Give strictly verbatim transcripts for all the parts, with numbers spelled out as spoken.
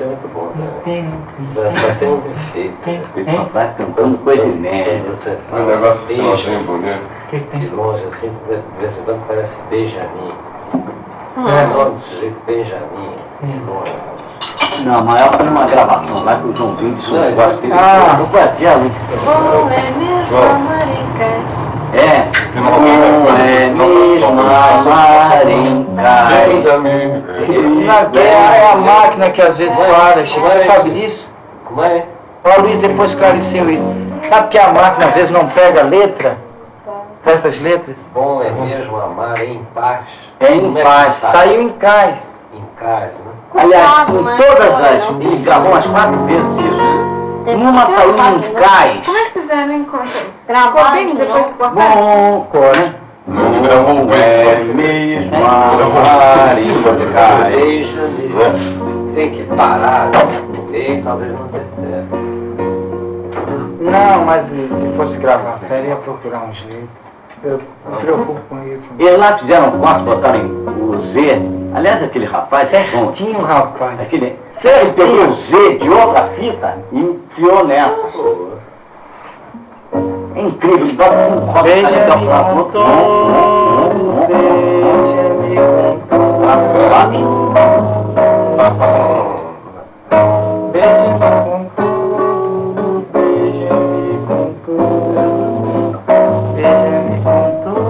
é muito bom, né? Só tem um defeito. Ele só tá cantando coisa inédita. Você Um fala negócio que eu beijo, achei bonito. de longe, assim, de vez em quando parece Benjamin. Ah. O nome do sujeito Benjamin, assim, de longe. Não, mas ela foi numa gravação lá que o Joãozinho disse um Não, negócio isso que ele Ah. não foi aqui, ali. Bom é mesmo a marica. É, não é mesmo amar em Temos cais. amigos. Na guerra é a máquina que às vezes para, Chico. Você sabe disso? Como é? O Luiz depois esclareceu isso. Sabe que a máquina às vezes não pega a letra? Certas letras? Bom é mesmo amar em paz. É em Como que paz. sai? Saiu em cais. Em casa, né? Aliás, com todas as. Ele gravou umas quatro vezes isso. Numa saiu em cais. Como é que fizeram em conta? Ficou bem depois que cortaram? Bom, né? Ele gravou um é mês. mesmo amar em cais. Deixa, tem que parar no meio, talvez não dê certo. Não, mas se fosse gravar a série ia procurar um jeito. Eu me preocupo com isso. Eles lá fizeram um corte, botaram o Z. Aliás, aquele rapaz. Certinho, rapaz. Aquele. Ele pegou o Z de outra fita e enfiou nessa. É incrível, ele bota assim um copo Beija ali da me praça. contou, beija me contou. Beija me contou, beija me contou, beija me contou,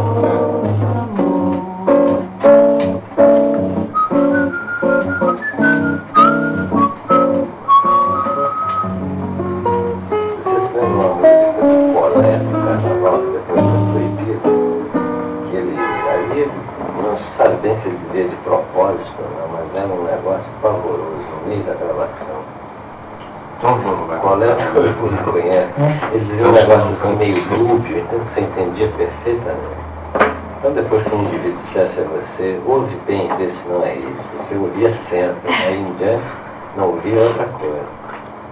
Você se lembra uma música do Colé, do Carnaval, que depois foi proibido? Que ele, aí, ele não se sabe bem se ele dizia de propósito ou não, mas era um negócio pavoroso no meio da gravação. Todo mundo vai. Colé, todo mundo conhece. Ele dizia um negócio assim meio dúbio, então você entendia perfeitamente. Então depois que um indivíduo dissesse a você, ouve bem, vê se não é isso, você ouvia sempre, aí em diante não ouvia outra coisa.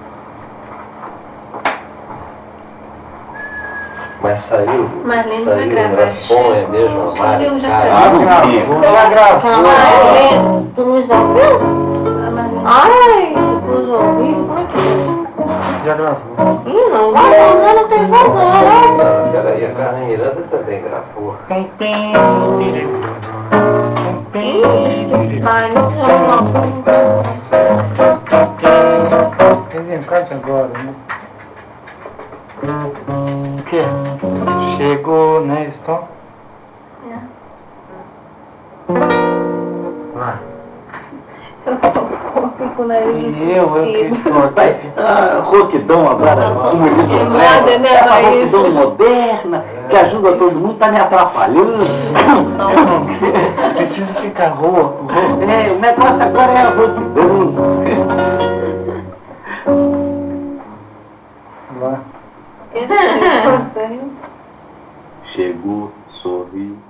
Mas saiu, Marlene vai saiu, gravar. mas bom é mesmo amar Eu em já casa. Ah, não tinha. já gravou. Marlene, tu nos ouviu? Ai, tu nos ouviu? Como é que é? Já gravou. Ih, não vai, não, não tem voz, não. Não, peraí, a Carmen Miranda também gravou. Pim, pim, pim, pim, Ai, não sei não. Entendeu? Cante agora, né? O quê? Chegou, né, Stop? Lá. Eu tô com o nariz. E eu, eu que estou. Vai, ah, roquidão agora, como diz o Que André, moda, né, essa Laís? roquidão moderna, que ajuda todo mundo, tá me atrapalhando. Preciso ficar rouco. É, o negócio agora é a roquidão. Lá. Esse é o Chegou, sorriu.